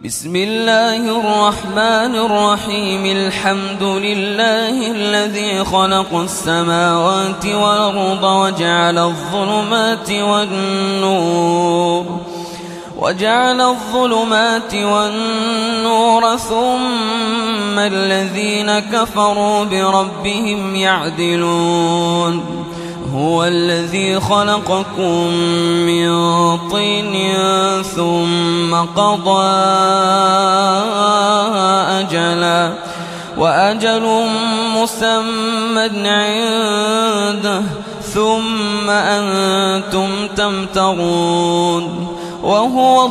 بسم الله الرحمن الرحيم. الحمد لله الذي خلق السماوات والأرض وجعل الظلمات والنور ثم الذين كفروا بربهم يعدلون. هو الذي خلقكم من طين ثم قضى أجلا وأجل مسمى عنده ثم أنتم تمترون. وهو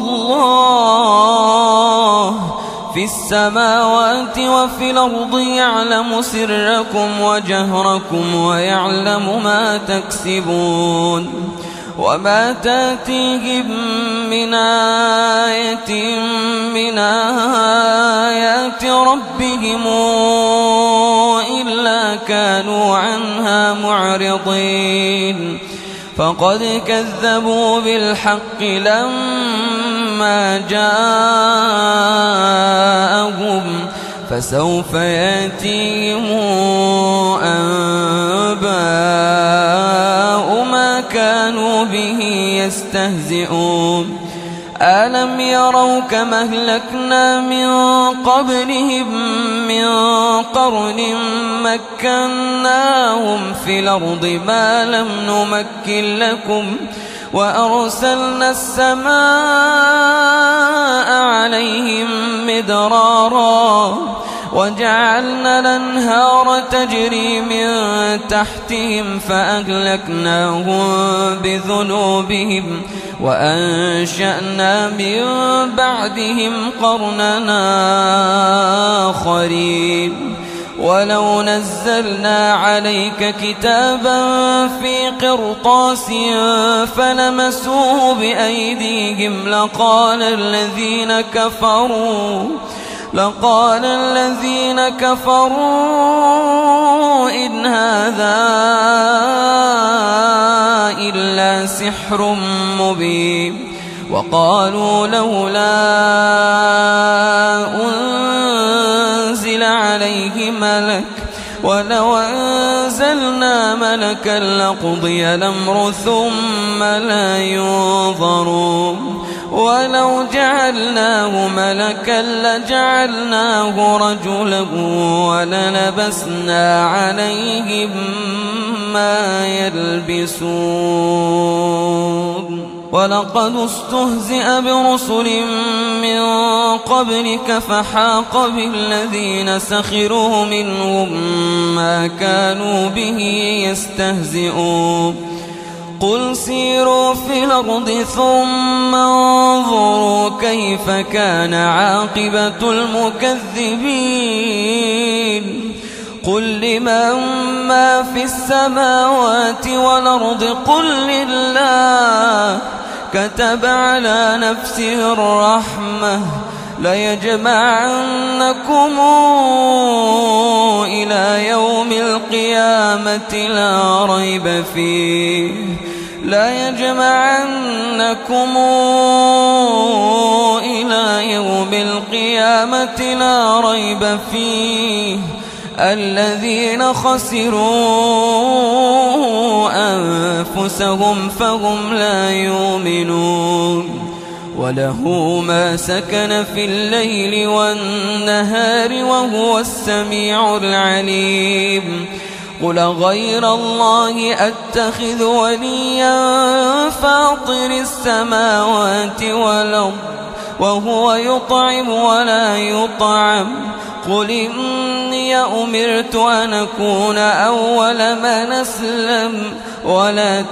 الله في السماوات وفي الأرض يعلم سركم وجهركم ويعلم ما تكسبون. وما تأتيهم من آية من آيات ربهم إلا كانوا عنها معرضين. فقد كذبوا بالحق لما جاءهم فسوف يأتيهم أنباء ما كانوا به يستهزئون. ألم يروا كما أهلكنا من قبلهم من قرن مكناهم في الأرض ما لم نمكن لكم وأرسلنا السماء عليهم مدرارا وجعلنا الأنهار تجري من تحتهم فأهلكناهم بذنوبهم وأنشأنا من بعدهم قرننا آخرين. ولو نزلنا عليك كتابا في قرطاس فلمسوه بأيديهم لقال الذين كفروا إن هذا إلا سحر مبين. وقالوا لولا أنزل عليه ملك ولو أنزلنا ملكا لقضي الأمر ثم لا ينظرون. ولو جعلناه ملكا لجعلناه رجلا وللبسنا عليهم ما يلبسون. ولقد استهزئ برسل من قبلك فحاق بالذين سخروا منهم ما كانوا به يستهزئون. قل سيروا في الأرض ثم انظروا كيف كان عاقبة المكذبين. قل لمن ما في السماوات والأرض قل لله كتب على نفسه الرحمة ليجمعنكم إلى يوم القيامة لا ريب فيه الذين خسروا أنفسهم فهم لا يؤمنون. وله ما سكن في الليل والنهار وهو السميع العليم. قل غير الله أتخذ وليا فاطر السماوات والأرض وهو يطعم ولا يطعم. قل إني أمرت أن أكون أول من أسلم ولا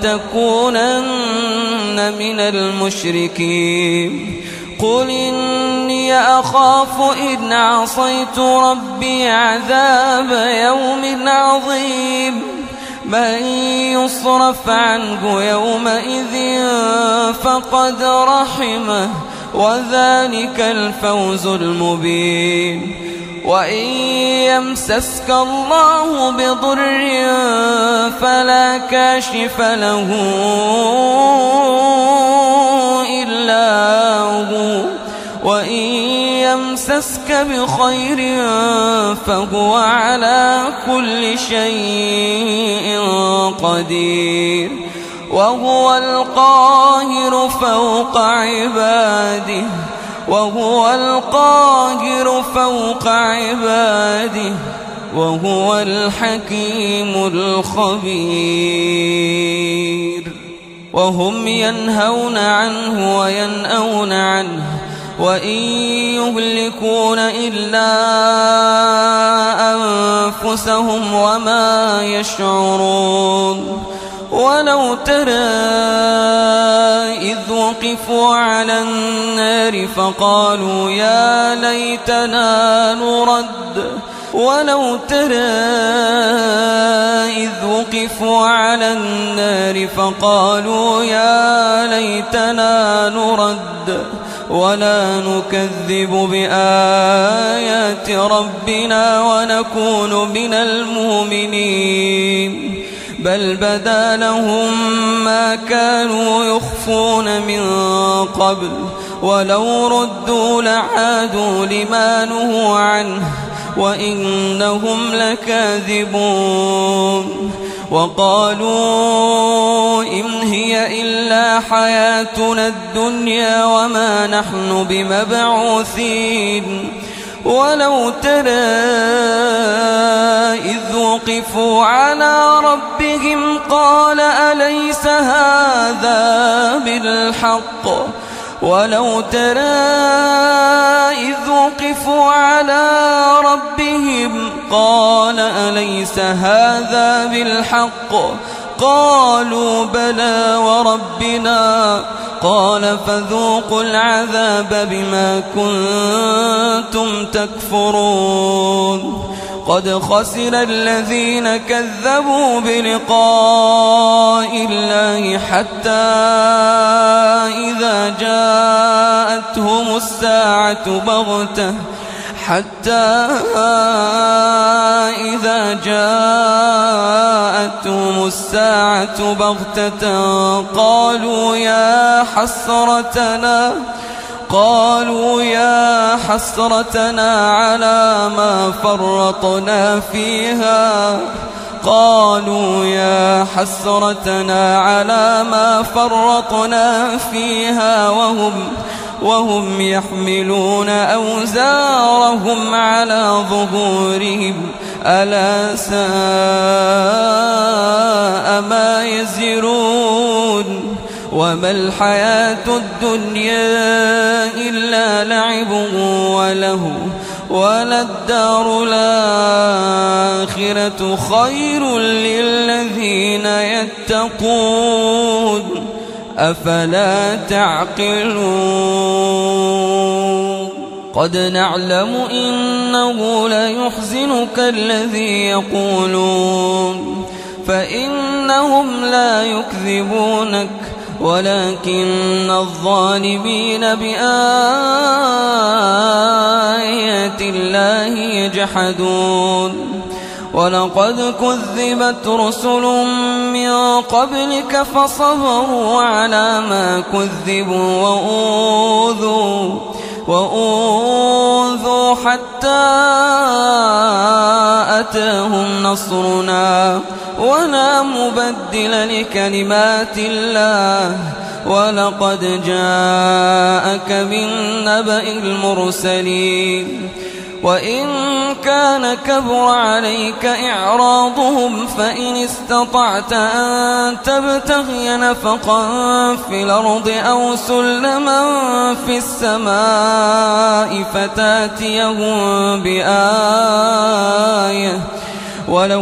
تكونن من المشركين. قل إني أخاف إن عصيت ربي عذاب يوم عظيم. من يصرف عنه يومئذ فقد رحمه وذلك الفوز المبين. وإن يمسسك الله بضر فلا كاشف له إلا هو وإن يمسسك بخير فهو على كل شيء قدير وهو القاهر فوق عباده وهو الحكيم الخبير وهم ينهون عنه وينأون عنه وإن يهلكون إلا أنفسهم وما يشعرون ولو ترى إذ وقفوا على النار فقالوا يا ليتنا نرد ولا نكذب بآيات ربنا ونكون من المؤمنين بل بدا لهم ما كانوا يخفون من قبل ولو ردوا لعادوا لما نهوا عنه وإنهم لكاذبون وقالوا إن هي إلا حياتنا الدنيا وما نحن بمبعوثين ولو ترى إذ وقفوا على ربهم قال أليس هذا بالحق قالوا بلى وربنا قال فذوقوا العذاب بما كنتم تكفرون قد خسر الذين كذبوا بلقاء الله حتى إذا جاءتهم الساعة بغتة قالوا يا حسرتنا على ما فرطنا فيها وهم يحملون أوزارهم على ظهورهم ألا ساء ما يزرون وما الحياة الدنيا إلا لعب وله وللدار الآخرة خير للذين يتقون أفلا تعقلون قد نعلم إنه ليحزنك الذي يقولون فإنهم لا يكذبونك ولكن الظالمين بآيات الله يجحدون ولقد كذبت رسل من قبلك فصبروا على ما كذبوا وأوذوا حتى أتاهم نصرنا ولا مبدل لكلمات الله ولقد جاءك من نبأ المرسلين وإن كان كبر عليك إعراضهم فإن استطعت أن تبتغي نفقا في الأرض أو سلما في السماء فتاتيهم بآية ولو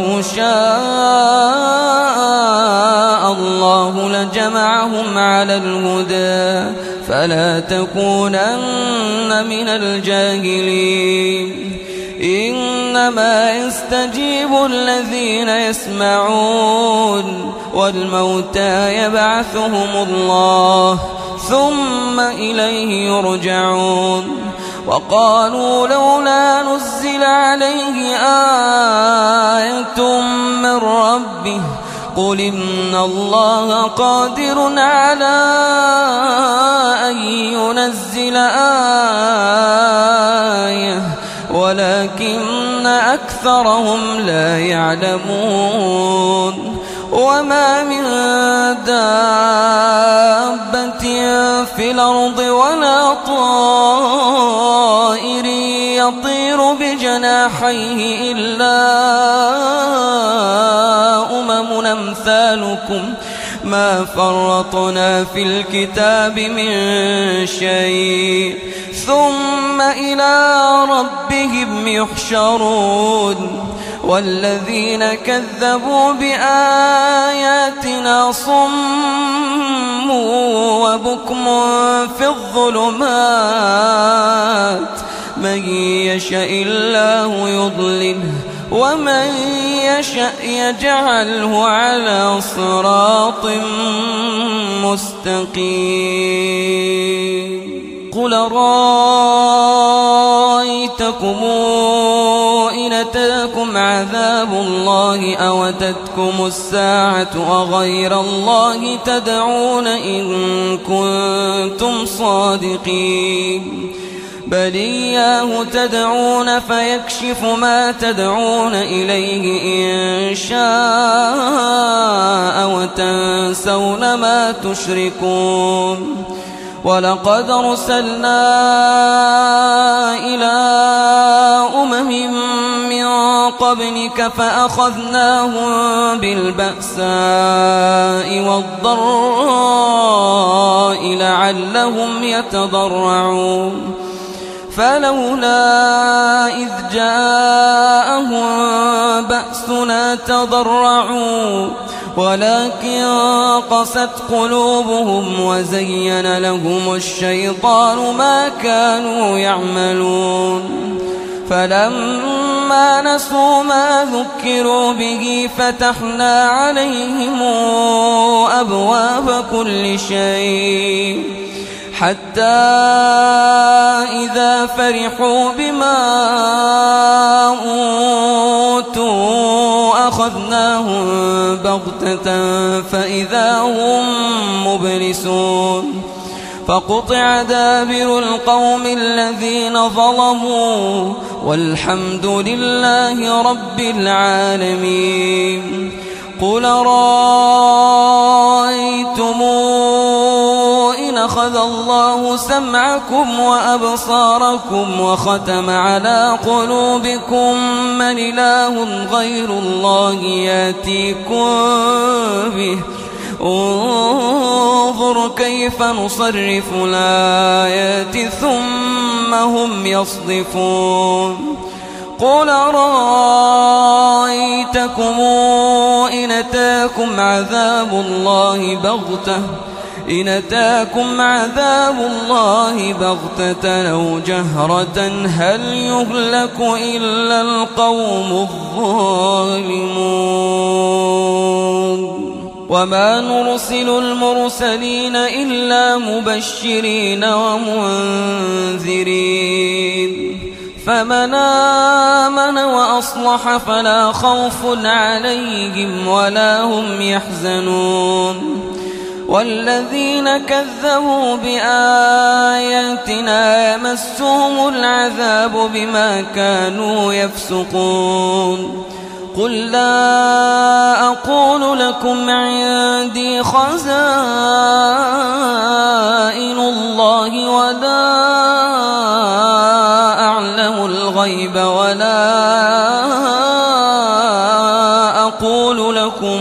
شاء الله لجمعهم على الهدى فلا تكونن من الجاهلين إنما يستجيب الذين يسمعون والموتى يبعثهم الله ثم إليه يرجعون وقالوا لولا نزل عليه آية من ربه قل إن الله قادر على أن ينزل آية ولكن أكثرهم لا يعلمون وما من دابة في الأرض ولا طائر يطير بجناحيه إلا أمم أمثالكم ما فرطنا في الكتاب من شيء ثم إلى ربهم يحشرون والذين كذبوا بآياتنا صم وبكم في الظلمات من يشاء الله يضلله ومن يشاء يجعله على صراط مستقيم قل رأيتكم إن أتاكم عذاب الله أو أتتكم الساعة أغير الله تدعون إن كنتم صادقين بل إياه تدعون فيكشف ما تدعون إليه إن شاء وتنسون ما تشركون ولقد أرسلنا إلى أمم من قبلك فأخذناهم بالبأساء والضراء لعلهم يتضرعون فلولا إذ جاءهم بأسنا تضرعوا ولكن قست قلوبهم وزين لهم الشيطان ما كانوا يعملون فلما نسوا ما ذكروا به فتحنا عليهم أبواب كل شيء حتى إذا فرحوا بما أوتوا أخذناهم بغتة فإذا هم مبلسون فقطع دابر القوم الذين ظلموا والحمد لله رب العالمين قل رأيتم إن أخذ الله سمعكم وأبصاركم وختم على قلوبكم من إله غير الله يأتيكم به انظر كيف نصرف الآيات ثم هم يصدفون قل رأيتكم إن أتاكم عذاب الله بغتة أو جهرة هل يهلك إلا القوم الظالمون وما نرسل المرسلين إلا مبشرين ومنذرين فمن آمن وأصلح فلا خوف عليهم ولا هم يحزنون والذين كذبوا بآياتنا يمسهم العذاب بما كانوا يفسقون قل لا أقول لكم عندي خزائن الله ولا أعلم الغيب ولا أقول لكم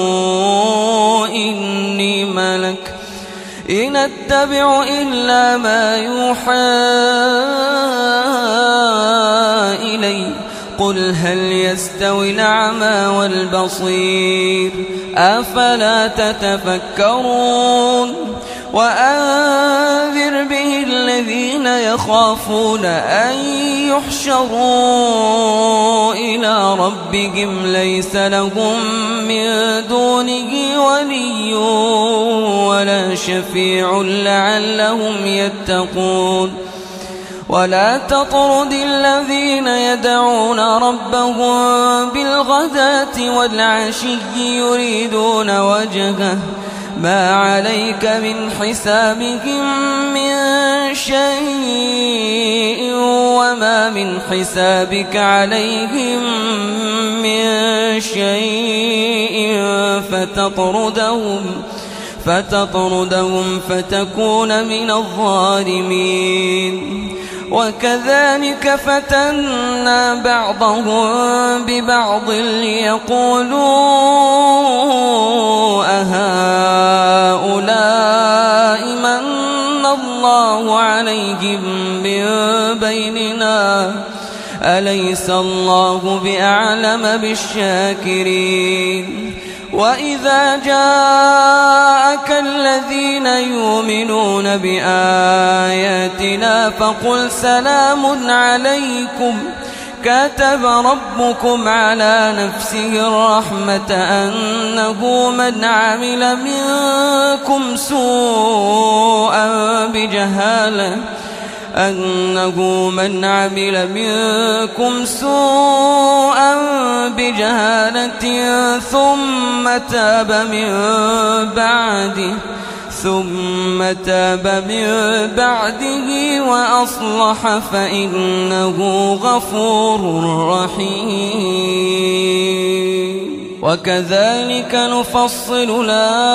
إني ملك إن أتبع إلا ما يوحى إلي قل هل يستوي الأعمى والبصير أفلا تتفكرون وأنذر به الذين يخافون أن يحشروا إلى ربهم ليس لهم من دونه ولي ولا شفيع لعلهم يتقون ولا تطرد الذين يدعون ربهم بالغداة والعشي يريدون وجهه ما عليك من حسابهم من شيء وما من حسابك عليهم من شيء فتطردهم فتكون من الظالمين. وكذلك فتنا بعضهم ببعض ليقولوا أهؤلاء من الله عليهم من بيننا أليس الله بأعلم بالشاكرين. وإذا جاءك الذين يؤمنون بآياتنا فقل سلام عليكم كتب ربكم على نفسه الرحمة أنه من عمل منكم سوءا بجهالة ثم تاب من بعده وأصلح فإنه غفور رحيم. وكذلك نفصل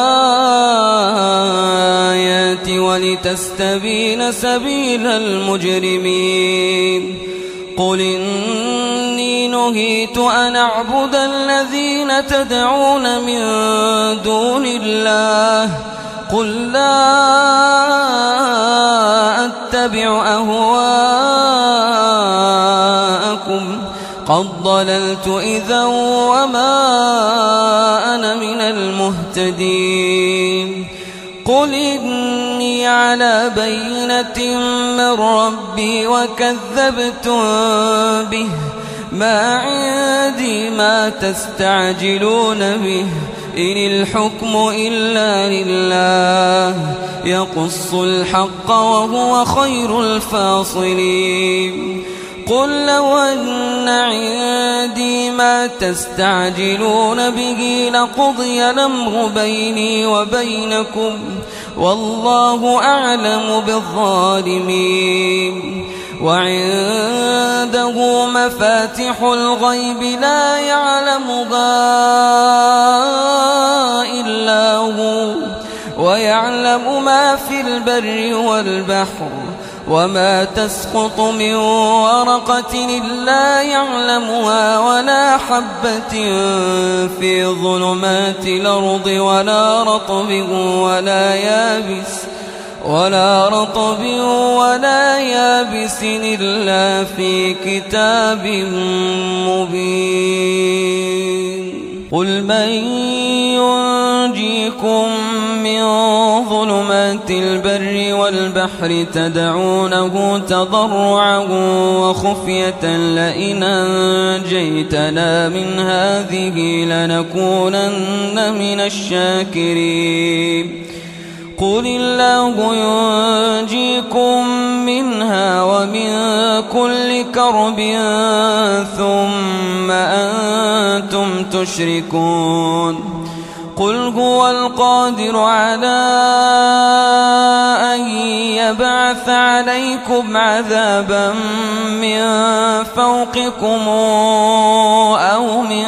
الآيات ولتستبين سبيل المجرمين. قل إني نهيت أن أعبد الذين تدعون من دون الله قل لا أتبع أهواءكم قد ضللت إذا وما أنا من المهتدين. قل إني على بينة من ربي وكذبتم به ما عندي ما تستعجلون به إن الحكم إلا لله يقص الحق وهو خير الفاصلين. قل لو أن عندي ما تستعجلون به لقضي الأمر بيني وبينكم والله أعلم بالظالمين. وعنده مفاتح الغيب لا يعلمها إلا هو ويعلم ما في البر والبحر وما تسقط من ورقة إلا يعلمها ولا حبة في ظلمات الأرض ولا رطب ولا يابس إلا في كتاب مبين. قل من ينجيكم من ظلمات البر والبحر تدعونه تضرعا وخفية لئن أنجيتنا من هذه لنكونن من الشاكرين. قل الله ينجيكم منها ومن كل كرب ثم أنتم تشركون. قل هو القادر على أن يبعث عليكم عذابا من فوقكم أو من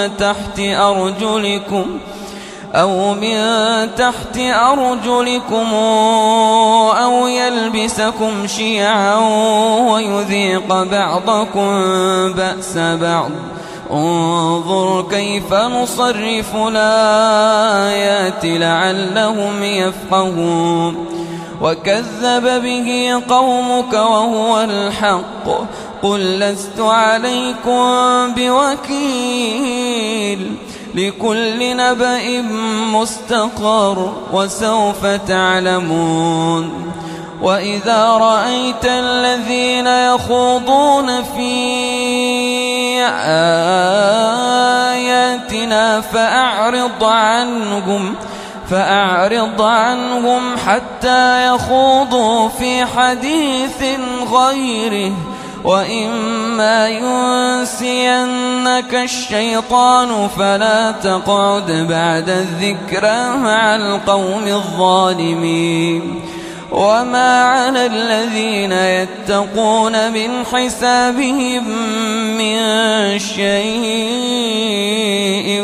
تحت أرجلكم أو يلبسكم شيعا ويذيق بعضكم بأس بعض. انظر كيف نصرف الآيات لعلهم يفقهون. وكذب به قومك وهو الحق قل لست عليكم بوكيل لكل نبأ مستقر وسوف تعلمون. وإذا رأيت الذين يخوضون في آياتنا فأعرض عنهم حتى يخوضوا في حديث غيره، وإما ينسينك الشيطان فلا تقعد بعد الذكرى مع القوم الظالمين. وما على الذين يتقون من حسابهم من شيء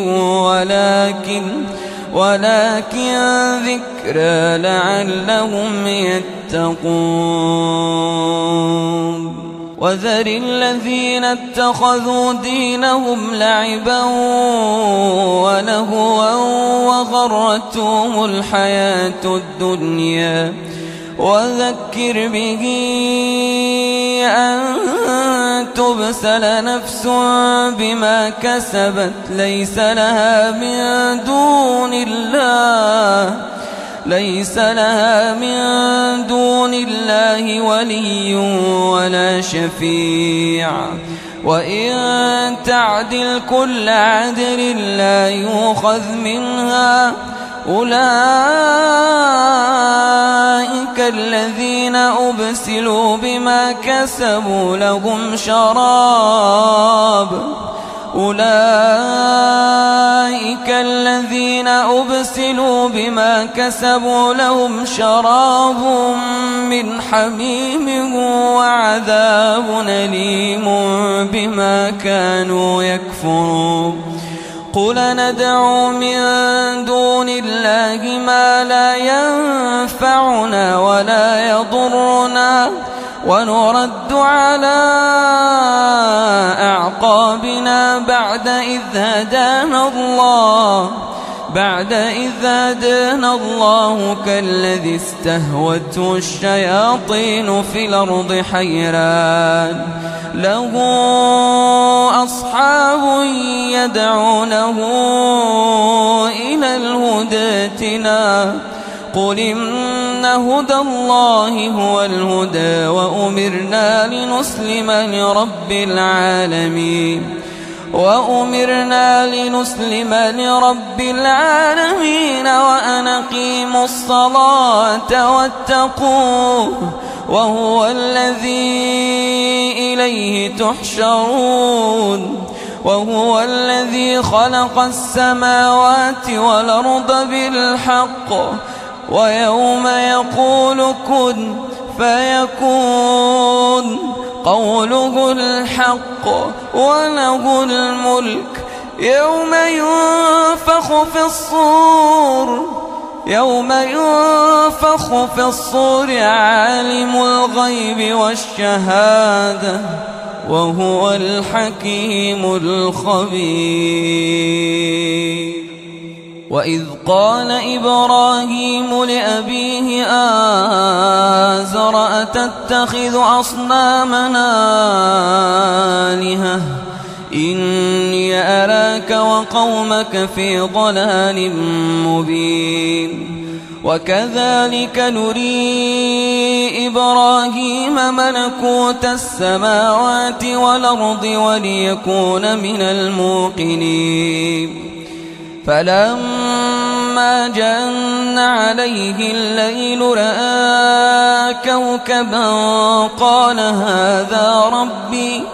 ولكن ذكرى لعلهم يتقون. وذر الذين اتخذوا دينهم لعبا ولهوا وغرتهم الحياة الدنيا، وذكر به أن تبسل نفس بما كسبت ليس لها من دون الله ولي ولا شفيع، وإن تعدل كل عدل لا يؤخذ منها. أولئك الذين أبسلوا بما كسبوا لهم شراب من حميم وعذاب أليم بما كانوا يكفرون. قل ندعو من دون الله ما لا ينفعنا ولا يضرنا، ونرد على أعقابنا بعد إذ هدانا الله كالذي استهوته الشياطين في الأرض حيران له أصحاب يدعونه إلى الهدى ائتنا. قل إن هدى الله هو الهدى وأمرنا لنسلم لرب العالمين وأن أقيموا الصلاة واتقوه وهو الذي إليه تحشرون. وهو الذي خلق السماوات والأرض بالحق، ويوم يقول كن فيكون قوله الحق وله الملك يوم ينفخ في الصور عالم الغيب والشهادة وهو الحكيم الخبير. وإذ قال إبراهيم لأبيه آزر أتتخذ أصنامنا آلهة إني أراك وقومك في ضلال مبين. وكذلك نري إبراهيم ملكوت السماوات والأرض وليكون من الموقنين. فلما جن عليه الليل رأى كوكبا قال هذا ربي،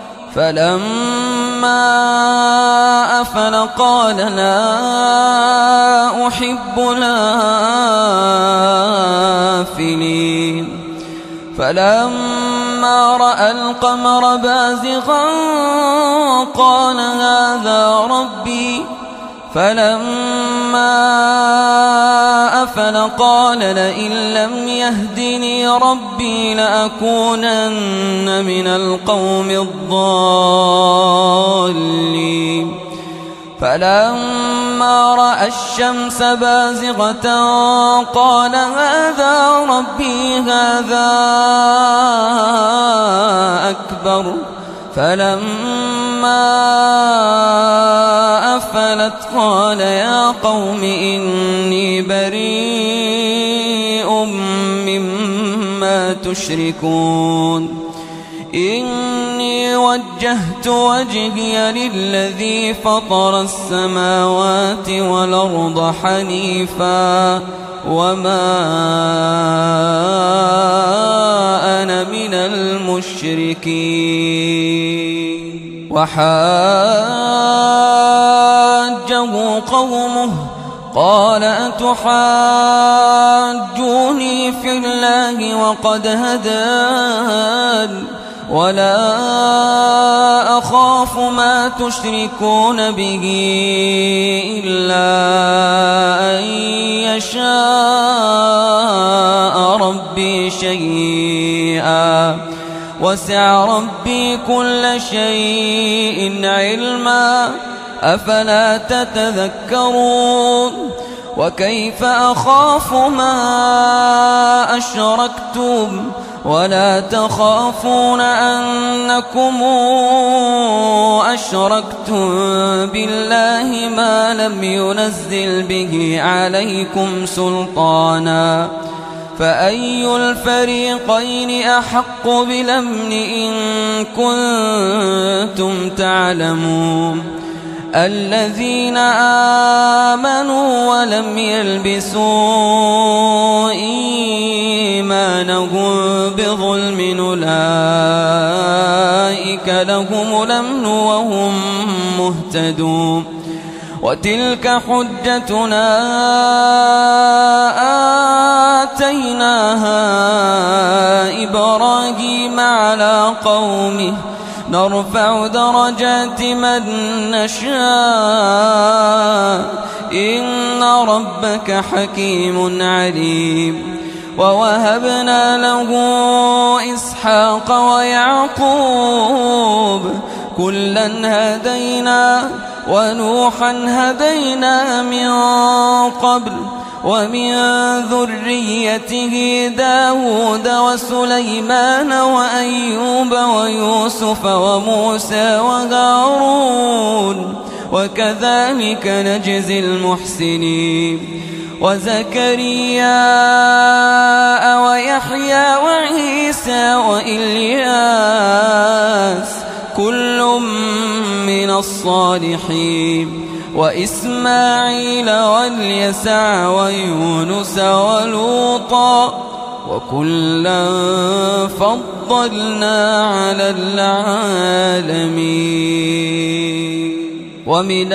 فلما أفل قال لا أحب الآفلين. فلما رأى القمر بازغا قال هذا ربي، فلما أفل قال لئن لم يهدني ربي لأكونن من القوم الضالين. فلما رأى الشمس بازغة قال هذا ربي هذا أكبر. فلما أفلت قال يا قوم إني بريء مما تشركون. إني وجهت وجهي للذي فطر السماوات والأرض حنيفا وما أنا من المشركين. وحاجه قومه قال أتحاجوني في الله وقد هدان ولا أخاف ما تشركون به إلا أن يشاء ربي شيئا وسع ربي كل شيء علما أفلا تتذكرون. وكيف أخاف ما أشركتم ولا تخافون أنكم أشركتم بالله ما لم ينزل به عليكم سلطانا فأي الفريقين أحق بالأمن إن كنتم تعلمون. الذين آمنوا ولم يلبسوا إيمانهم بظلم أولئك لهم الأمن وهم مهتدون. وتلك حجتنا آتيناها إبراهيم على قومه نرفع درجات من نشاء إن ربك حكيم عليم. ووهبنا له إسحاق ويعقوب كلا هدينا ونوحا هدينا من قبل ومن ذريته داود وسليمان وأيوب ويوسف وموسى وهارون وكذلك نجزي المحسنين. وزكريا ويحيى وعيسى وإلياس كل من الصالحين وإسماعيل واليسع ويونس ولوطا وكلا فضلنا على العالمين. ومن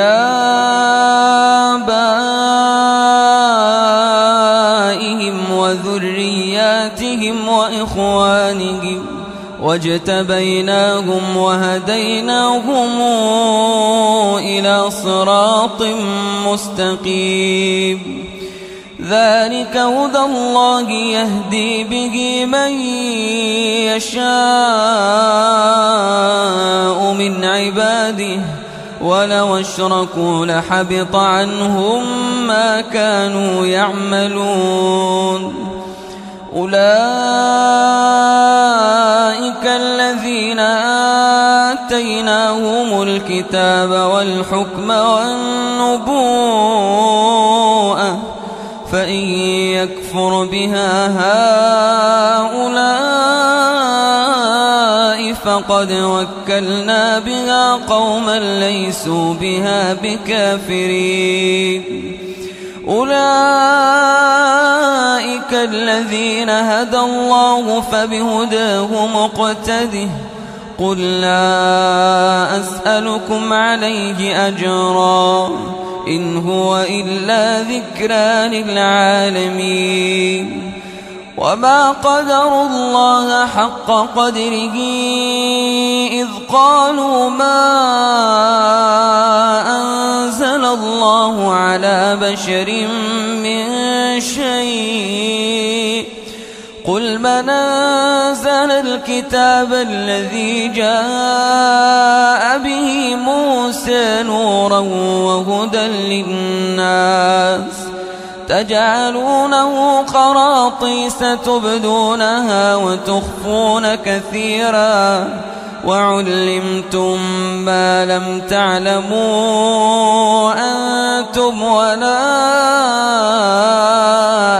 آبائهم وذرياتهم وإخوانهم واجتبيناهم وهديناهم إلى صراط مستقيم. ذلك هدى الله يهدي به من يشاء من عباده ولو اشركوا لحبط عنهم ما كانوا يعملون. أولئك الذين آتيناهم الكتاب والحكم والنبوءة فإن يكفر بها هؤلاء فقد وكلنا بها قوما ليسوا بها بكافرين. أولئك الذين هدى الله فبهداه مقتده. قل لا أسألكم عليه أجرا إن هو إلا ذكرى للعالمين. وما قدروا الله حق قدره إذ قالوا ما أنزل الله على بشر من شيء. قل من أنزل الكتاب الذي جاء به موسى نورا وهدى للناس تجعلونه قراطيس تبدونها وتخفون كثيرا وعلمتم ما لم تعلموا أنتم ولا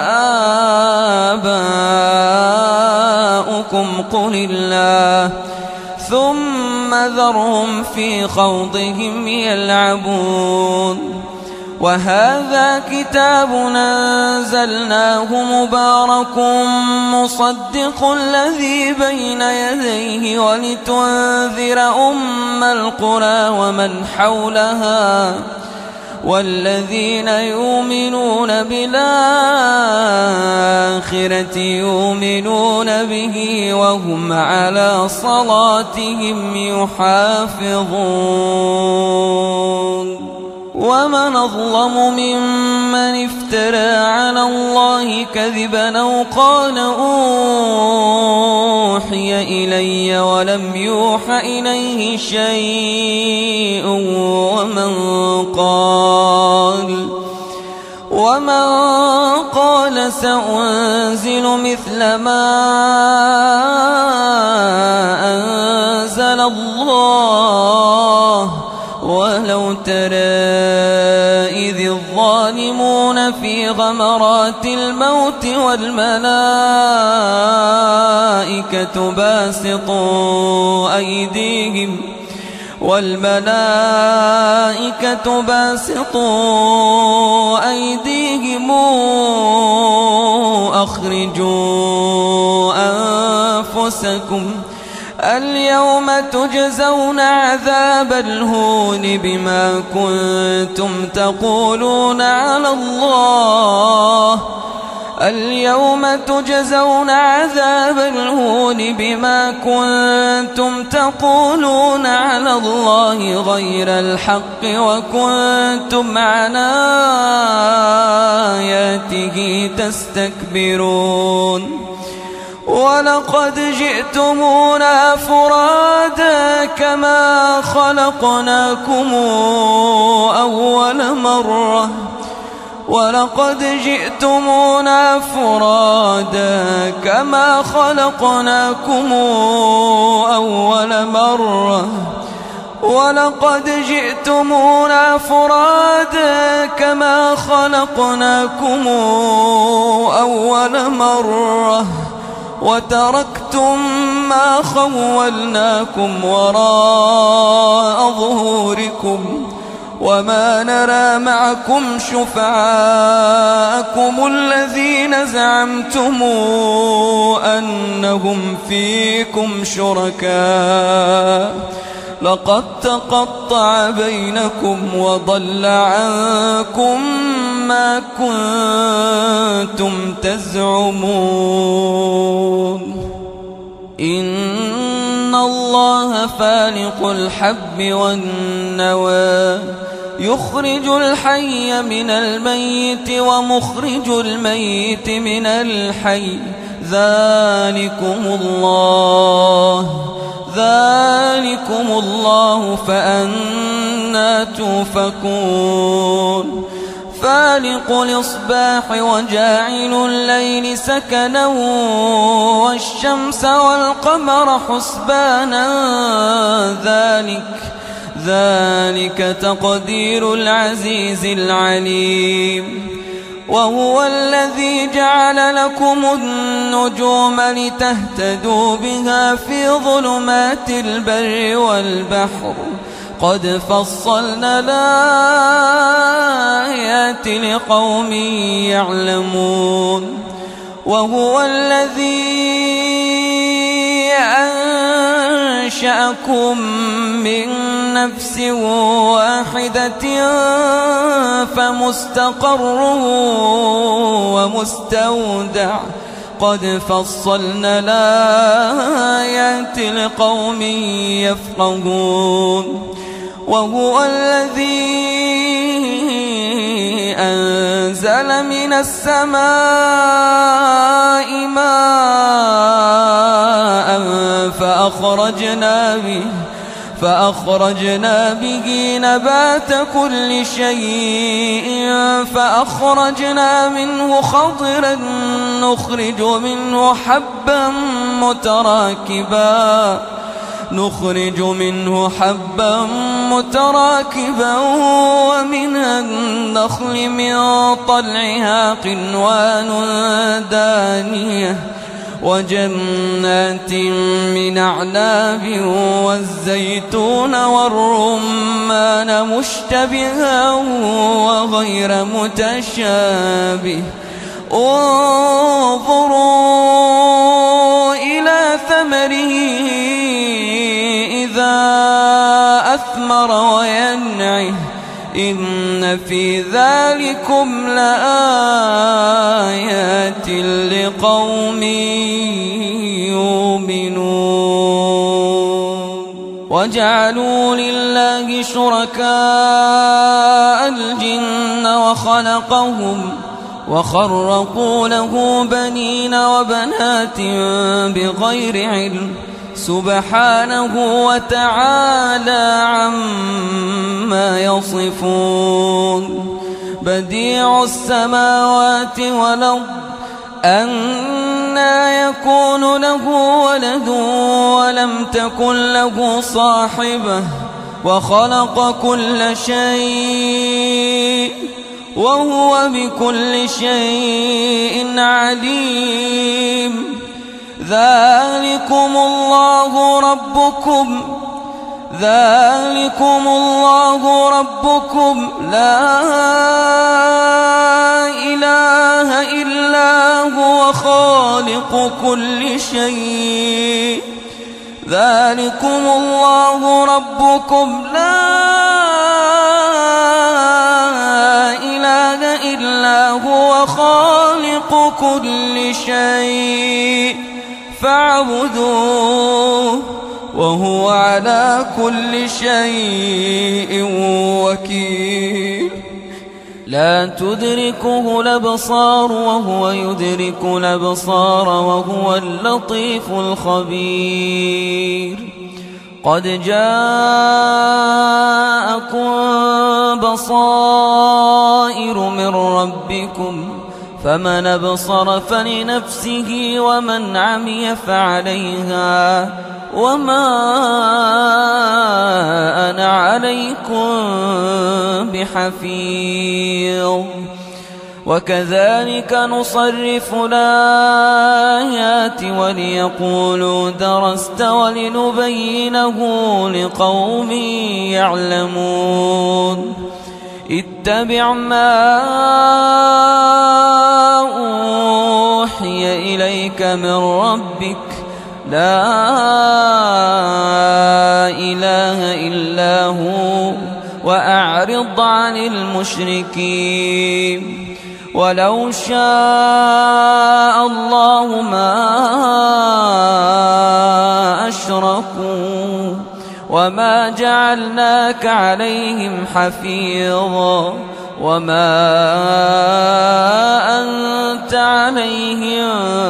آباؤكم ثم ذرهم في خوضهم يلعبون وهذا كتاب أنزلناه مبارك مصدق الذي بين يديه ولتنذر أم القرى ومن حولها والذين يؤمنون بالآخرة يؤمنون به وهم على صلاتهم يحافظون ومن أظلم ممن افترى على الله كذبا أو قال أوحي إلي ولم يوح إليه شيء ومن قال سأنزل مثل ما أنزل الله ولو ترى إذ الظالمون في غمرات الموت والملائكة باسطوا أيديهم أخرجوا أنفسكم اليوم تجزون عذاب الهون بما كنتم تقولون على الله غير الحق وكنتم عن آياته تستكبرون ولقد جئتمونا فرادا كما خلقناكم أول مرة وتركتم ما خولناكم وراء ظهوركم وما نرى معكم شفعاءكم الذين زعمتم أنهم فيكم شركاء لقد تقطع بينكم وضل عنكم ما كنتم تزعمون إن الله فالق الحب والنوى يخرج الحي من الميت ومخرج الميت من الحي ذلكم الله فأنى توفكون فالق الإصباح وجاعل الليل سكنا والشمس والقمر حسبانا ذلك تقدير العزيز العليم وهو الذي جعل لكم النجوم لتهتدوا بها في ظلمات البر والبحر قد فصلنا الآيات لقوم يعلمون وهو الذي أنشأكم من نفس واحدة فمستقر ومستودع قد فصلنا الآيات لقوم يفقهون وهو الذي أنزل من السماء ماء فأخرجنا به نبات كل شيء فأخرجنا منه خضرا نخرج منه حبا متراكبا ومن النخل من طلعها قنوان دانية وجنات من أعناب والزيتون والرمان مشتبها وغير متشابه انظروا إلى ثمره إذا أثمر وينعه إن في ذلكم لآيات لقوم يؤمنون وجعلوا لله شركاء الجن وخلقهم وخرقوا له بنين وبنات بغير علم سبحانه وتعالى عما يصفون بديع السماوات والأرض أنى يكون له ولد ولم تكن له صاحبة وخلق كل شيء وهو بكل شيء عليم ذلكم الله ربكم لا إله إلا هو خالق كل شيء ذلكم الله ربكم لا إله إلا هو خالق كل شيء فاعبدوه وهو على كل شيء وكيل لا تدركه الأبصار وهو يدرك الأبصار وهو اللطيف الخبير قد جاءكم بصائر من ربكم فمن أبصر فلنفسه ومن عمي فعليها وما أنا عليكم بحفيظ وكذلك نصرف الآيات وليقولوا درست ولنبينه لقوم يعلمون اتبع ما أوحي إليك من ربك لا إله إلا هو وأعرض عن المشركين ولو شاء الله ما أشركوا وما جعلناك عليهم حفيظا وما أنت عليهم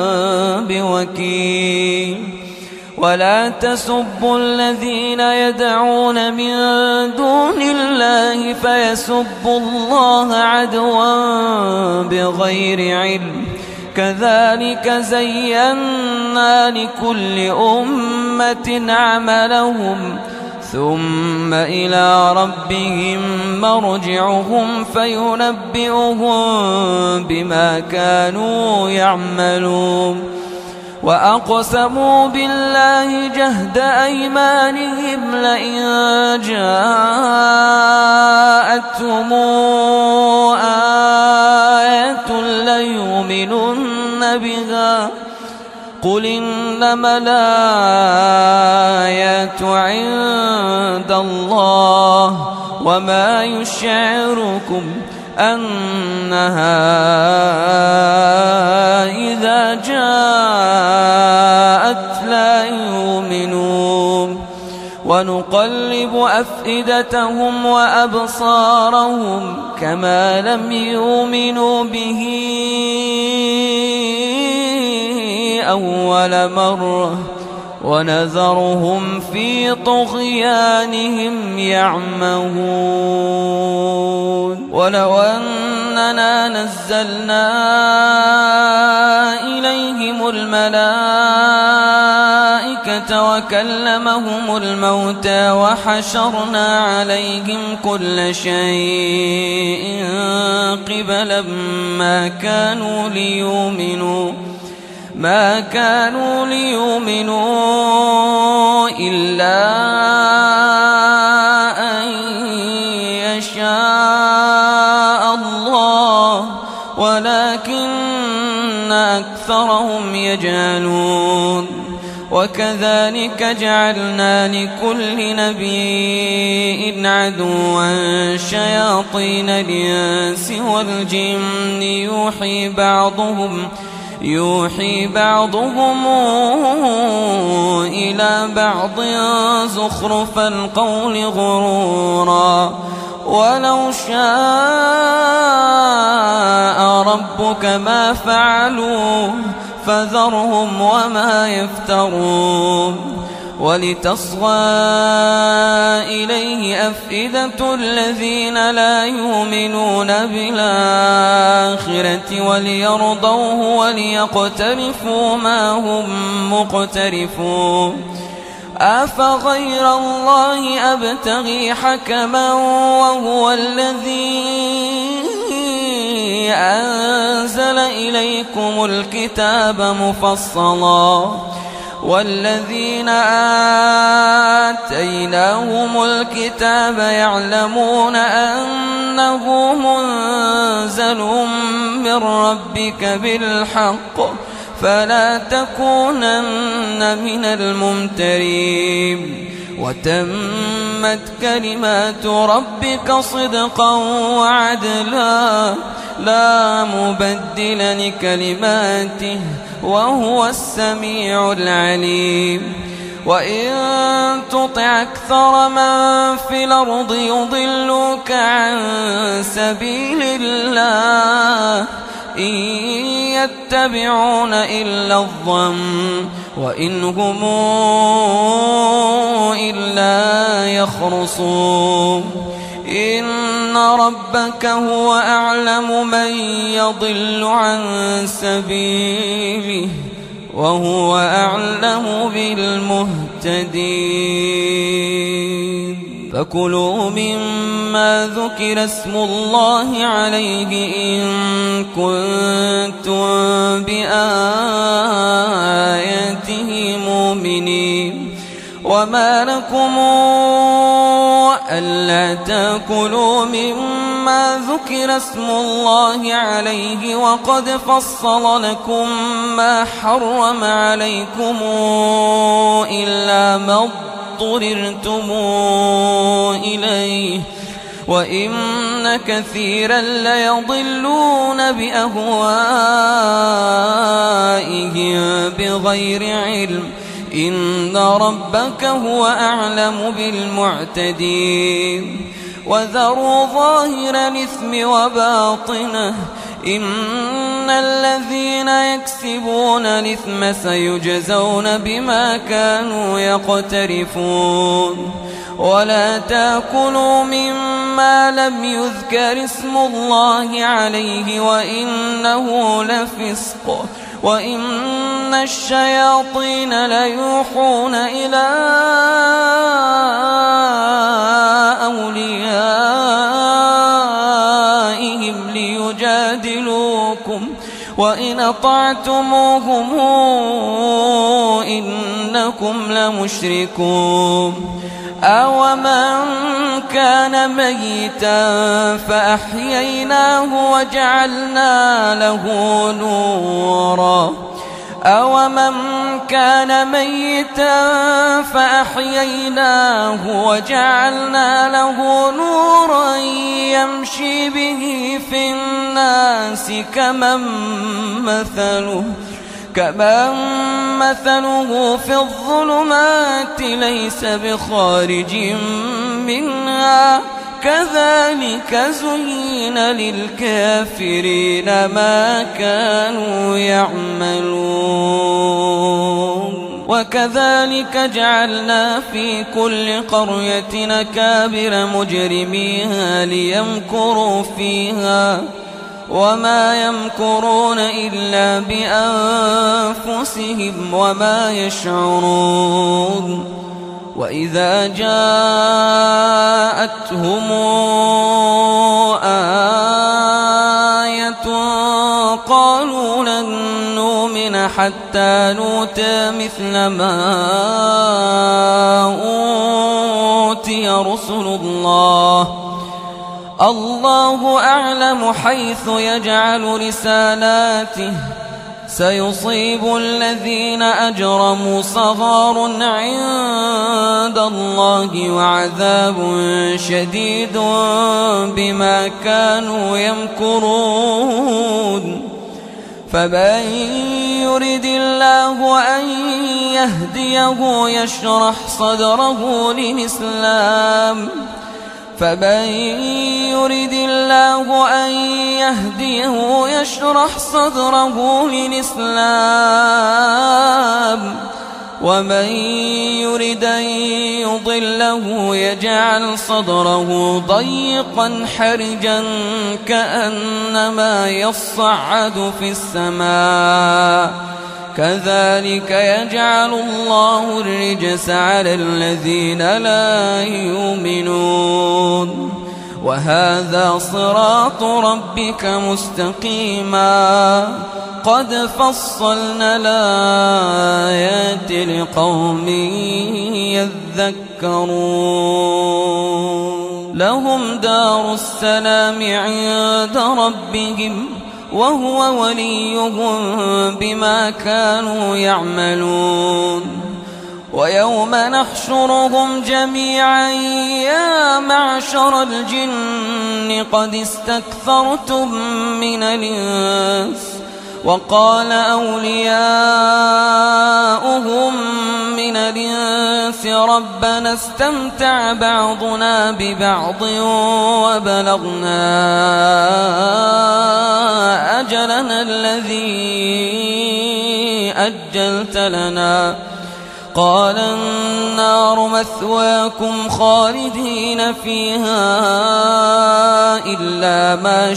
بوكيل ولا تسبوا الذين يدعون من دون الله فيسبوا الله عدوا بغير علم كذلك زينا لكل أمة عملهم ثم إلى ربهم مرجعهم فينبئهم بما كانوا يعملون وأقسموا بالله جهد أيمانهم لئن جاءتهم آية ليؤمنن بها قل إنما الآيات عند الله وما يشعركم أنها إذا جاءت لا يؤمنون ونقلب أفئدتهم وأبصارهم كما لم يؤمنوا به أول مرة ونذرهم في طغيانهم يعمهون ولو أننا نزلنا إليهم الملائكة وكلمهم الموتى وحشرنا عليهم كل شيء قبلا ما كانوا ليؤمنوا ما كانوا ليؤمنوا إلا أن يشاء الله ولكن أكثرهم يجهلون وكذلك جعلنا لكل نبي عدوا شياطين الإنس والجن يوحي بعضهم إلى بعض زخرف القول غرورا ولو شاء ربك ما فعلوه فذرهم وما يفترون ولتصغى إليه أفئدة الذين لا يؤمنون بالآخرة وليرضوه وليقترفوا ما هم مقترفون أفغير الله أبتغي حكما وهو الذي أنزل إليكم الكتاب مفصلا والذين آتيناهم الكتاب يعلمون أنه منزل من ربك بالحق فلا تكونن من الممترين وتمت كلمات ربك صدقا وعدلا لا مبدل لكلماته وهو السميع العليم وإن تطع أكثر من في الأرض يضلوك عن سبيل الله إن يتبعون إلا الظن وإن هم إلا يخرصون إن ربك هو أعلم من يضل عن سبيله وهو أعلم بالمهتدين فكلوا مما ذكر اسم الله عليه إن كنتم بآياته مؤمنين وما لكم ألا تأكلوا مما ذكر اسم الله عليه وقد فصل لكم ما حرم عليكم إلا ما اضطررتم إليه وإن كثيرا ليضلون بأهوائهم بغير علم إن ربك هو أعلم بالمعتدين وذروا ظاهر الإثم وباطنه إن الذين يكسبون الإثم سيجزون بما كانوا يقترفون ولا تأكلوا مما لم يذكر اسم الله عليه وإنه لفسق وإن الشياطين ليوحون إلى أوليائهم ليجادلوكم وإن أطعتموهم إنكم لمشركون أومن كان ميتا فأحييناه وجعلنا له نورا أومن كان ميتا فأحييناه وجعلنا له نورا يمشي به في الناس كمن مثله في الظلمات ليس بخارج منها كذلك زين للكافرين ما كانوا يعملون وكذلك جعلنا في كل قرية أكابر مجرميها ليمكروا فيها وما يمكرون إلا بأنفسهم وما يشعرون وإذا جاءتهم آية قالوا لن نؤمن حتى نؤتى مثل ما أوتي رسل الله. الله أعلم حيث يجعل رسالاته. سيصيب الذين أجرموا صغار عند الله وعذاب شديد بما كانوا يمكرون. فمن يرد الله أن يهديه يشرح صدره للإسلام فمن يرد الله أن يهديه يشرح صدره للإسلام ومن يرد أن يضله يجعل صدره ضيقا حرجا كأنما يصعد في السماء كذلك يجعل الله الرجس على الذين لا يؤمنون. وهذا صراط ربك مستقيما قد فصلنا الآيات لقوم يذكرون. لهم دار السلام عند ربهم وهو وليهم بما كانوا يعملون. ويوم نحشرهم جميعا يا معشر الجن قد استكثرتم من الإنس وقال أولياؤهم من الإنس ربنا استمتع بعضنا ببعض وبلغنا أجلنا الذي أجلت لنا قال النار مثواكم خالدين فيها إلا ما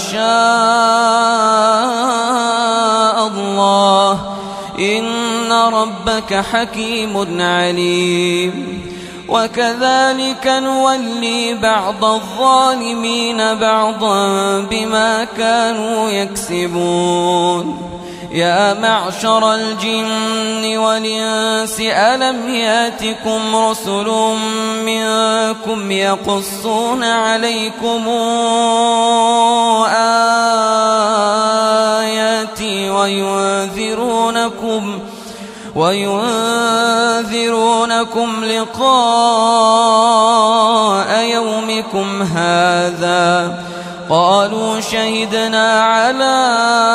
شاء الله إن ربك حكيم عليم. وكذلك نولي بعض الظالمين بعضا بما كانوا يكسبون. يا معشر الجن والإنس ألم ياتكم رسل منكم يقصون عليكم آياتي وينذرونكم لقاء يومكم هذا قالوا شهدنا على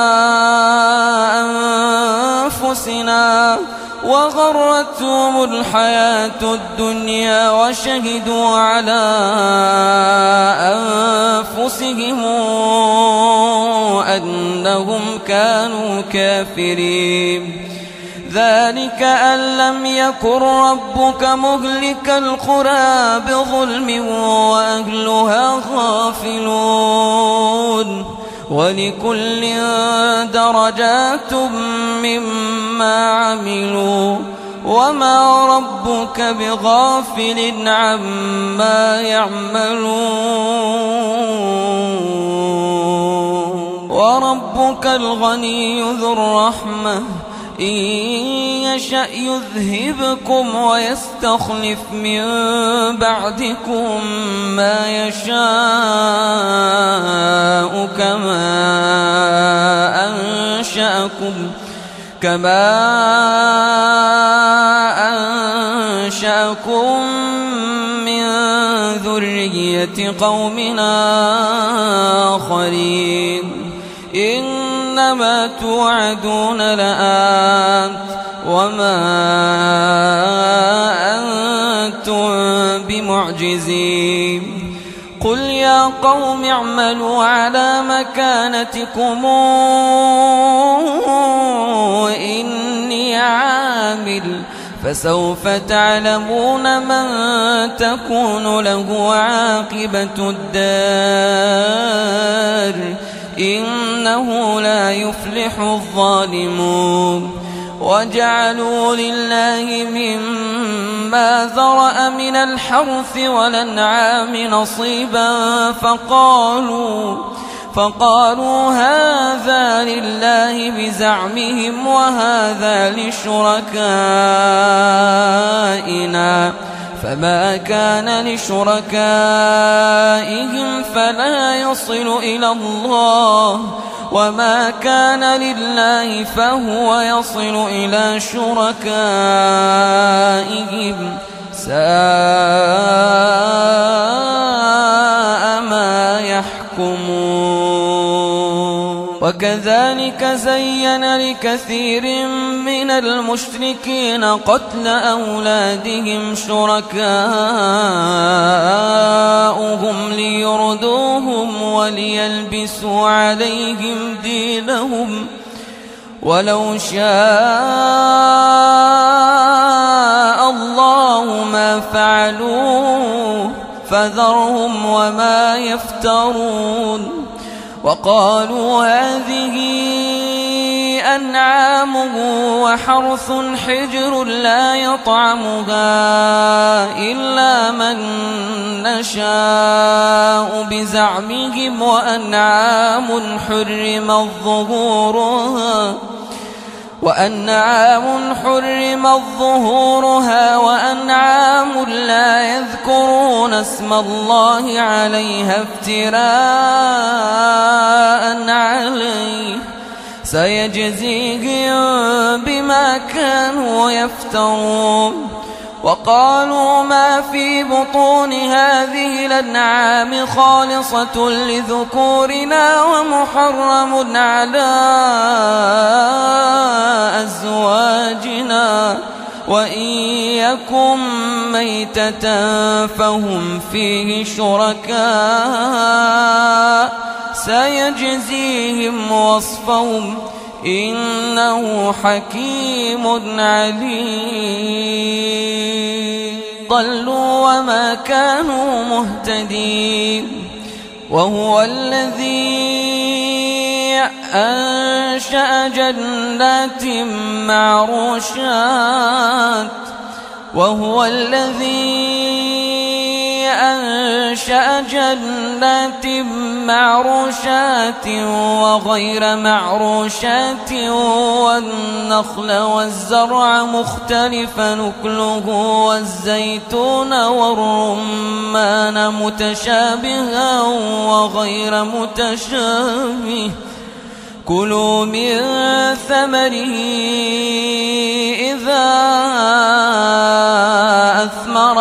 أنفسنا وغرتهم الحياة الدنيا وشهدوا على أنفسهم أنهم كانوا كافرين. ذلك أن لم يكن ربك مهلك القرى بظلم وأهلها غافلون. ولكل درجات مما عملوا وما ربك بغافل عما يعملون. وربك الغني ذو الرحمة إن يشأ يذهبكم ويستخلف من بعدكم ما يشاء كما أنشأكم من ذرية قومنا آخرين. إنما توعدون لآت وما أنتم بمعجزين. قل يا قوم اعملوا على مكانتكم إني عامل فسوف تعلمون من تكون له عاقبة الدار إنه لا يفلح الظالمون. وجعلوا لله مما ذرأ من فقالوا هذا لله بزعمهم وهذا لشركائنا فما كان لشركائهم فلا يصل إلى الله وما كان لله فهو يصل إلى شركائهم ساء ما يحكمون. وكذلك زين لكثير من المشركين قتل أولادهم شركاؤهم ليردوهم وليلبسوا عليهم دينهم ولو شاء الله ما فعلوه فذرهم وما يفترون. وقالوا هذه أنعام وحرث حجر لا يطعمها إلا من نشاء بزعمهم وأنعام حرمت ظهورها وأنعام لا يذكرون اسم الله عليها افتراء عليه سيجزيهم بما كانوا يفترون. وقالوا ما في بطون هذه الأنعام خالصة لذكورنا ومحرم على أزواجنا وإن يكن ميتة فهم فيه شركاء سيجزيهم وصفهم إنه حكيم عليم. ضلوا وما كانوا مهتدين. وهو الذي أنشأ جنات معروشات وغير معروشات والنخل والزرع مختلفا نكله والزيتون والرمان متشابها وغير متشابه كلوا من ثمره إذا أثمر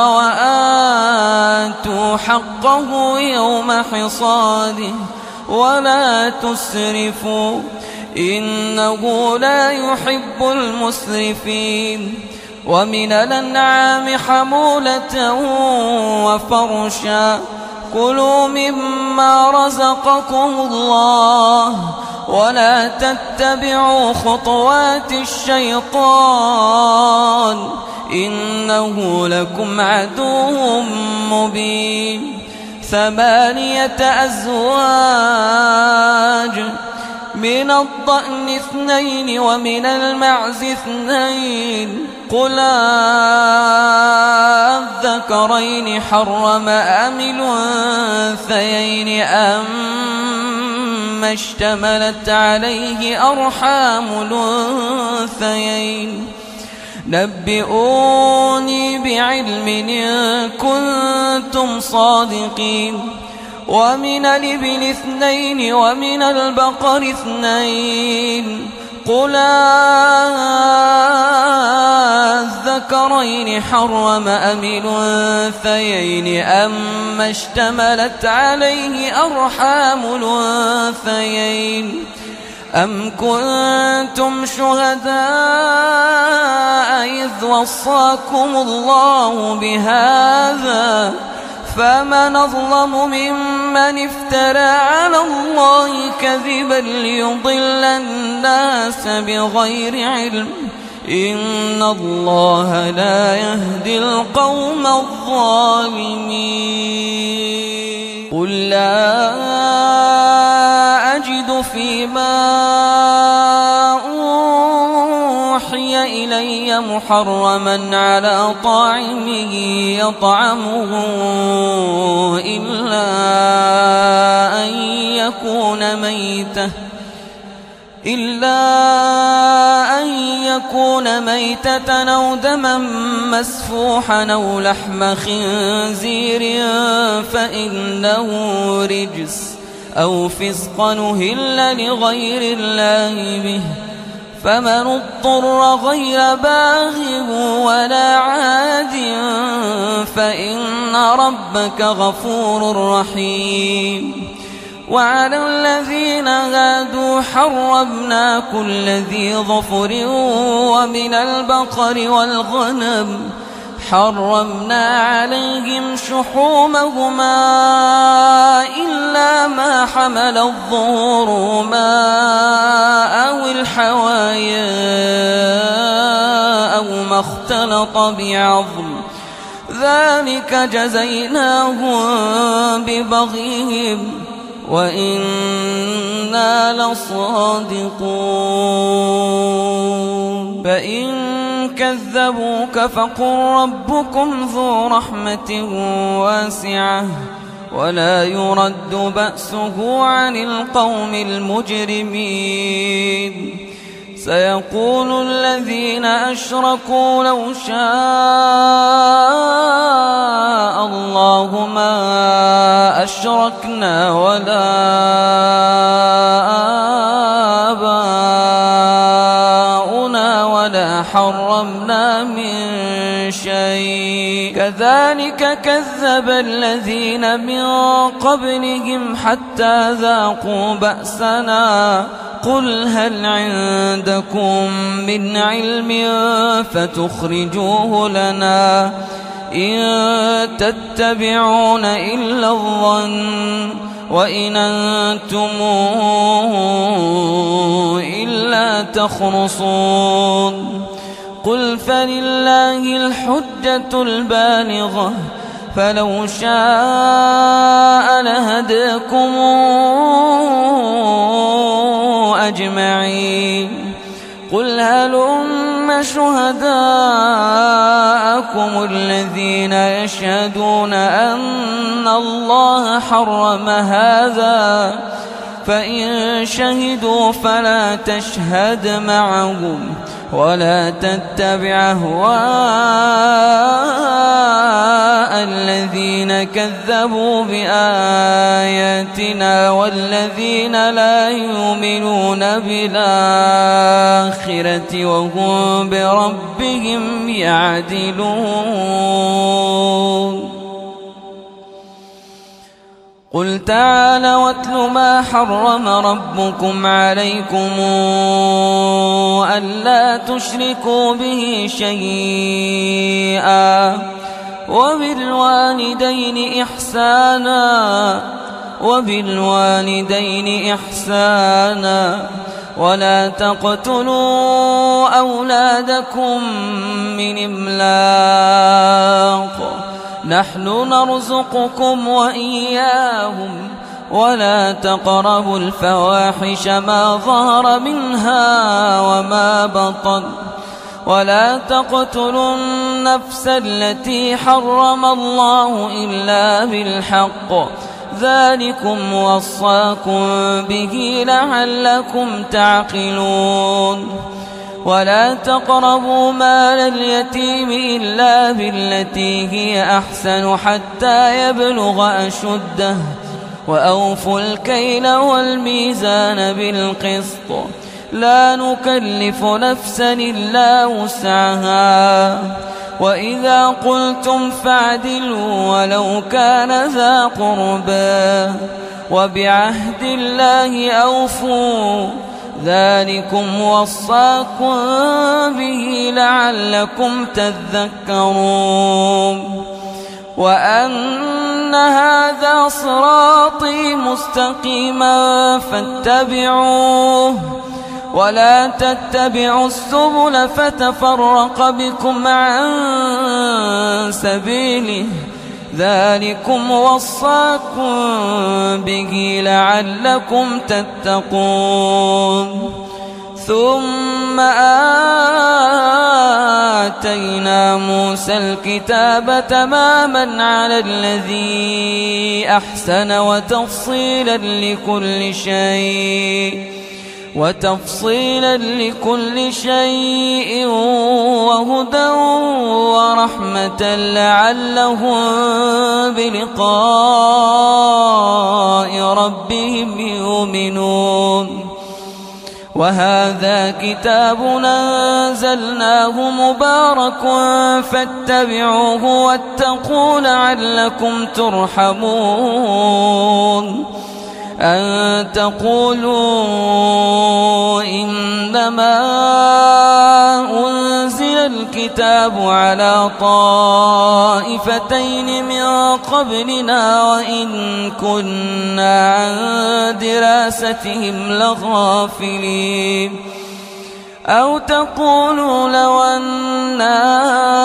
وآتوا حقه يوم حصاده ولا تسرفوا إنه لا يحب المسرفين. ومن الأنعام حمولة وفرشا كلوا مما رزقكم الله ولا تتبعوا خطوات الشيطان إنه لكم عدو مبين. 8 أزواج من الضأن 2 ومن المعز 2 قل الذكرين حرم أم الأنثيين أما اشتملت عليه أرحام الأنثيين نبئوني بعلم إن كنتم صادقين. ومن الإبل 2 ومن البقر 2 قل الذكرين حرم أم الأنثيين أما اشتملت عليه أرحام الأنثيين أم كنتم شهداء إذ وصاكم الله بهذا فمن أظلم ممن افترى على الله كذبا ليضل الناس بغير علم إن الله لا يهدي القوم الظالمين. قل لا أجد فيما أوحي إلي محرما على طاعم يطعمه إلا أن يكون ميتة أو دما مسفوحا أو لحم خنزير فإنه رجس أو فسقا أهل لغير الله به فمن اضطر غير باغ ولا عاد فإن ربك غفور رحيم. وعلى الذين هادوا حرمنا كل ذي ظفر ومن البقر والغنم حرمنا عليهم شحومهما إلا ما حمل ظهورهما أو الحوايا أو ما اختلط بعظم ذلك جزيناهم ببغيهم وإنا لصادقون. فإن كذبوك فقل ربكم ذو رحمة واسعة ولا يرد بأسه عن القوم المجرمين. سيقول الذين أشركوا لو شاء الله ما أشركنا ولا آباؤنا ولا حرمنا من شيء كذلك كذب الذين من قبلهم حتى ذاقوا بأسنا قل هل عندكم من علم فتخرجوه لنا إن تتبعون إلا الظن وإن أنتم إلا تخرصون. قل فلله الحجة البالغة فلو شاء لهداكم أجمعين. قل هلم شهداءكم الذين يشهدون أن الله حرم هذا فإن شهدوا فلا تشهد معهم ولا تتبع أهواء الذين كذبوا بآياتنا والذين لا يؤمنون بالآخرة وهم بربهم يعدلون. قل تعالوا واتل ما حرم ربكم عليكم ألا تشركوا به شيئا وبالوالدين إحسانا ولا تقتلوا أولادكم من إملاق نحن نرزقكم وإياهم ولا تقربوا الفواحش ما ظهر منها وما بطن ولا تقتلوا النفس التي حرم الله إلا بالحق ذلكم وصاكم به لعلكم تعقلون. ولا تقربوا مال اليتيم إلا بالتي هي أحسن حتى يبلغ أشده وأوفوا الكيل والميزان بالقسط لا نكلف نفسا إلا وسعها وإذا قلتم فاعدلوا ولو كان ذا قربى وبعهد الله أوفوا ذلكم وصاكم به لعلكم تذكرون. وأن هذا صراطي مستقيما فاتبعوه ولا تتبعوا السبل فتفرق بكم عن سبيله ذلكم وصاكم به لعلكم تتقون. ثم آتينا موسى الكتاب تماما على الذي أحسن وتفصيلا لكل شيء وهدى ورحمة لعلهم بلقاء ربهم يؤمنون. وهذا كتاب أنزلناه مبارك فاتبعوه واتقوا لعلكم ترحمون. أن تقولوا إنما أنزل الكتاب على طائفتين من قبلنا وإن كنا عن دراستهم لغافلين. أو تقولوا لو أنا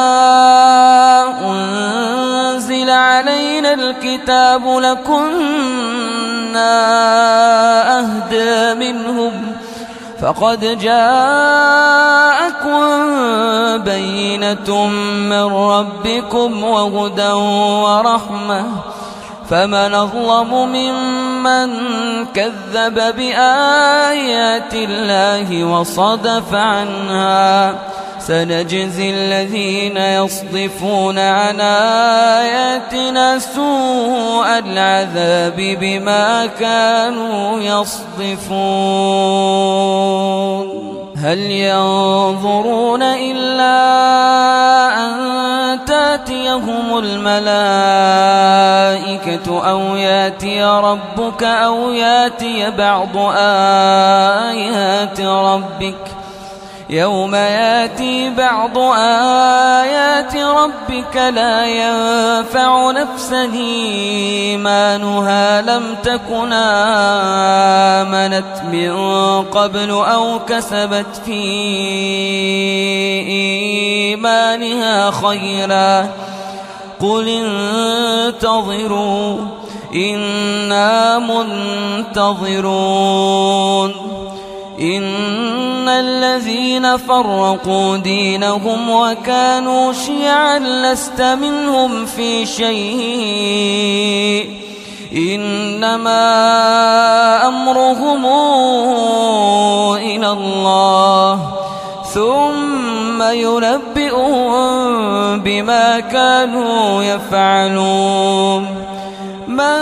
أنزل علينا الكتاب لكنا أهدى منهم فقد جاءكم بينة من ربكم وهدى ورحمة فمن أظلم ممن كذب بآيات الله وصدف عنها. سنجزي الذين يصدفون عن آياتنا سوء العذاب بما كانوا يصدفون. هل ينظرون إلا أن تأتيهم الملائكة أو يأتي ربك أو يأتي بعض آيات ربك يوم يأتي بعض آيات ربك لا ينفع نفسا إيمانها لم تكن آمنت من قبل أو كسبت في إيمانها خيرا قل انتظروا إنا منتظرون. إن الذين فرقوا دينهم وكانوا شيعا لست منهم في شيء إنما أمرهم إلى الله ثم ينبئهم بما كانوا يفعلون. من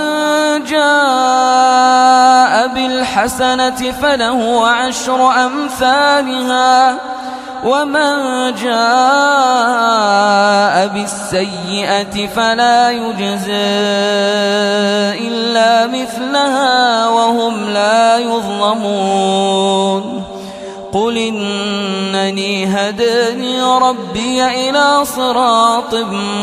جاء بالحسنة فله 10 أمثالها ومن جاء بالسيئة فلا يجزى إلا مثلها وهم لا يظلمون. قل إنني هداني ربي إلى صراط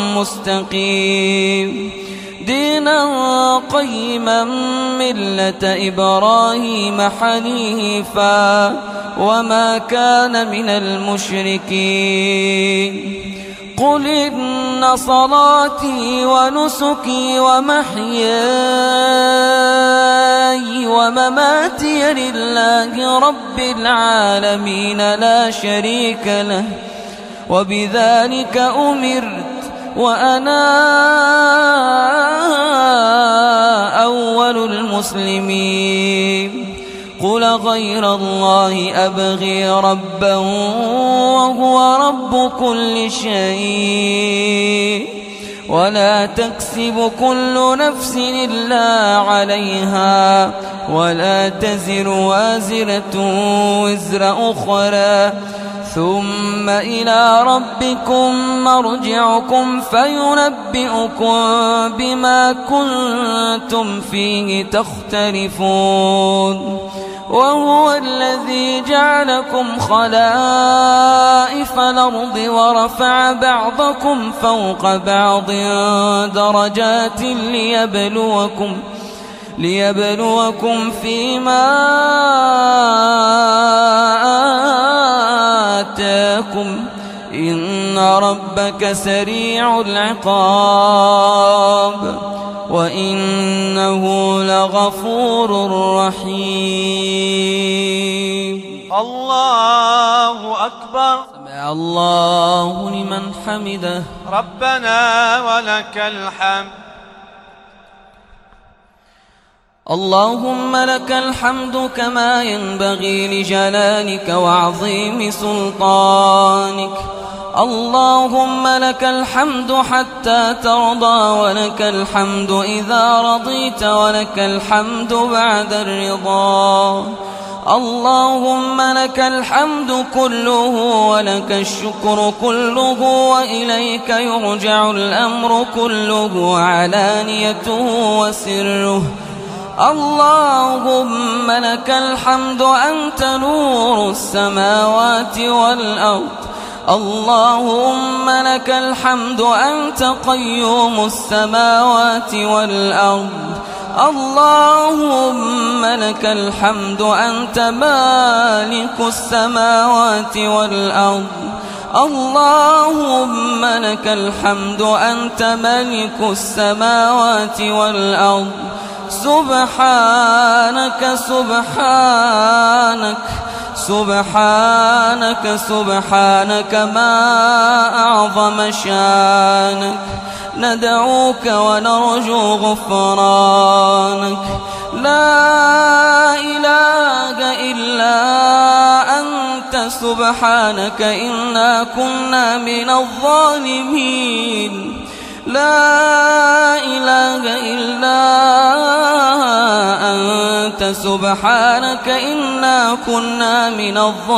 مستقيم دينا قيما ملة إبراهيم حنيفا وما كان من المشركين. قل إن صلاتي ونسكي ومحياي ومماتي لله رب العالمين لا شريك له وبذلك أمرت وأنا أول المسلمين. قل غير الله أبغي ربا وهو رب كل شيء ولا تكسب كل نفس إلا عليها ولا تزر وازرة وزر أخرى ثم إلى ربكم مرجعكم فينبئكم بما كنتم فيه تختلفون. وهو الذي جعلكم خلائف الأرض ورفع بعضكم فوق بعض درجات ليبلوكم فيما آتاكم إن ربك سريع العقاب وإنه لغفور رحيم. الله أكبر. سمع الله لمن حمده. ربنا ولك الحمد. اللهم لك الحمد كما ينبغي لجلالك وعظيم سلطانك. اللهم لك الحمد حتى ترضى، ولك الحمد إذا رضيت، ولك الحمد بعد الرضا. اللهم لك الحمد كله ولك الشكر كله، وإليك يرجع الأمر كله علانيته وسره. اللهم لك الحمد أنت نور السماوات والأرض. اللهم لك الحمد أنت قيوم السماوات والأرض. اللهم لك الحمد أنت مالك السماوات والأرض. اللهم لك الحمد أنت ملك السماوات والأرض. سبحانك سبحانك سبحانك سبحانك ما أعظم شانك. ندعوك ونرجو غفرانك. لا إله إلا أنت سبحانك إنا كنا من الظالمين. لا إله إلا أنت سبحانك إنا كنا من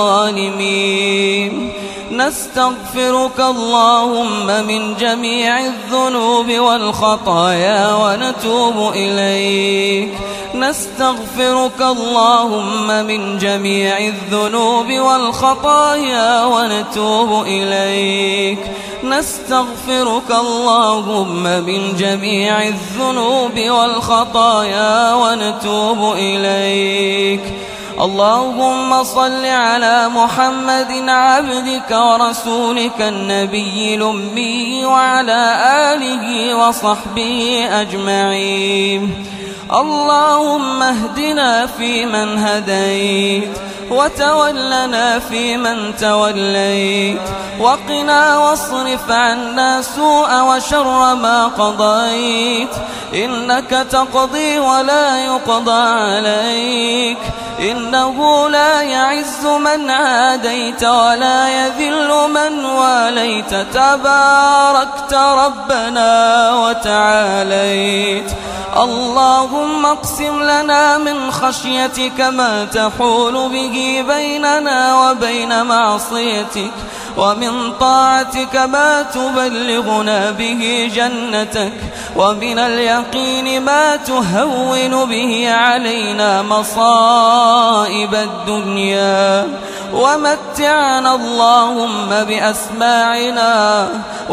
الظالمين. نستغفرك اللهم من جميع الذنوب والخطايا ونتوب إليك. نستغفرك اللهم من جميع الذنوب والخطايا ونتوب إليك. نستغفرك اللهم من جميع الذنوب والخطايا ونتوب إليك. اللهم صل على محمد عبدك ورسولك النبي الأمي وعلى آله وصحبه أجمعين. اللهم اهدنا فيمن هديت، وتولنا فيمن توليت، وقنا واصرف عنا سوء وشر ما قضيت. إنك تقضي ولا يقضى عليك. إنه لا يعز من عاديت ولا يذل من واليت. تباركت ربنا وتعاليت. اللهم اقسم لنا من خشيتك ما تحول به بيننا وبين معصيتك، ومن طاعتك ما تبلغنا به جنتك، ومن اليقين ما تهون به علينا مصائب الدنيا. ومتعنا اللهم بأسماعنا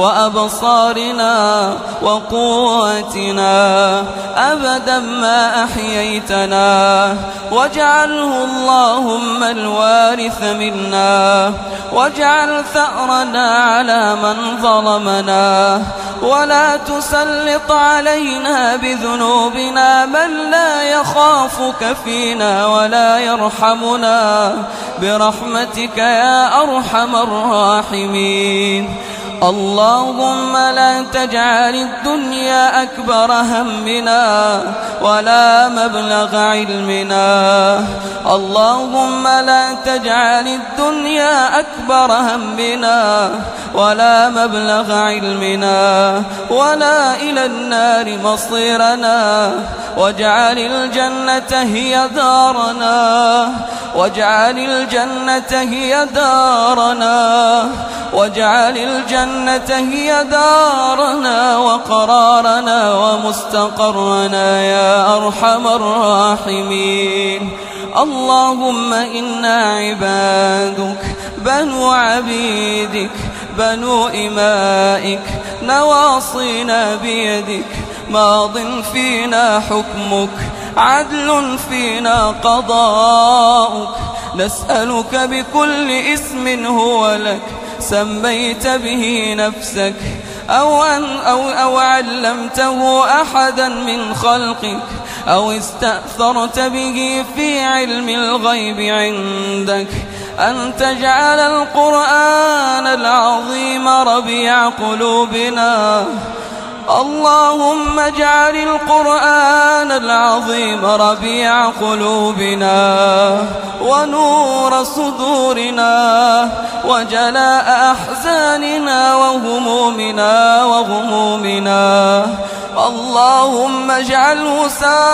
وأبصارنا وقواتنا أبدا ما أحييتنا، واجعله اللهم الوارث منا، واجعل ثأرنا على من ظلمنا، ولا تسلط علينا بذنوبنا من لا يخافك فينا ولا يرحمنا، برحمتك يا أرحم الراحمين. اللهم لا تجعل الدنيا أكبر همنا ولا مبلغ علمنا. اللهم لا تجعل الدنيا أكبر همنا ولا مبلغ علمنا ولا إلى النار مصيرنا. واجعل الجنة هي دارنا، واجعل الجنة هي دارنا، واجعل الجنة هي دارنا وقرارنا ومستقرنا يا أرحم الراحمين. اللهم إنا عبادك بنو عبيدك بنو إمائك، نواصينا بيدك، ماض فينا حكمك، عدل فينا قضاؤك. نسألك بكل اسم هو لك سميت به نفسك أو علمته أحدا من خلقك، أو استأثرت به في علم الغيب عندك أن تجعل القرآن العظيم ربيع قلوبنا. اللهم اجعل القرآن العظيم ربيع قلوبنا ونور صدورنا وجلاء أحزاننا وغمومنا. اللهم اجعله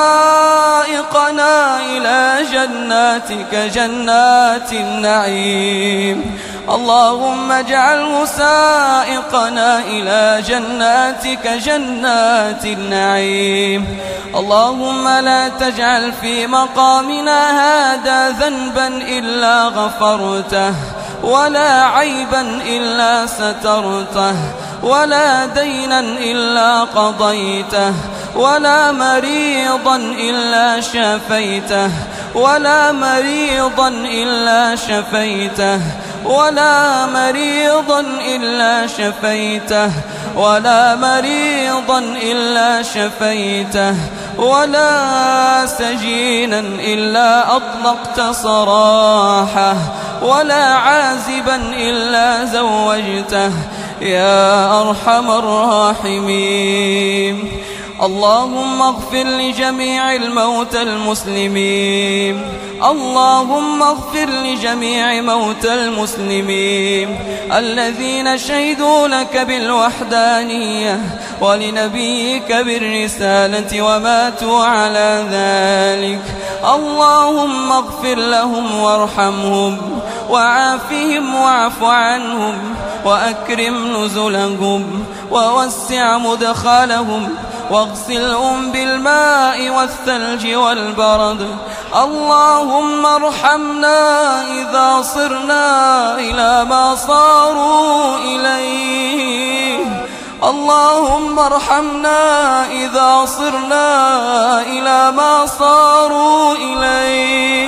سائقنا إلى جناتك جنات النعيم. اللهم اجعله سائقنا إلى جناتك جنات النعيم. اللهم لا تجعل في مقامنا هذا ذنبا إلا غفرته، ولا عيبا إلا سترته، ولا دينا إلا قضيته، ولا مريضا إلا شفيته، ولا مريضا إلا شفيته، ولا مريضا إلا شفيته، ولا مريضا إلا شفيته، ولا سجينا إلا أطلقت سراحه، ولا عازبا إلا زوجته يا أرحم الراحمين. اللهم اغفر لجميع الموتى المسلمين. اللهم اغفر لجميع موتى المسلمين الذين شهدوا لك بالوحدانية ولنبيك بالرسالة وماتوا على ذلك. اللهم اغفر لهم وارحمهم وعافهم واعف عنهم وأكرم نزلهم ووسع مدخلهم واغسلهم بالماء والثلج والبرد. اللهم ارحمنا إذا صرنا إلى ما صاروا إليه. اللهم ارحمنا إذا صرنا إلى ما صاروا إليه.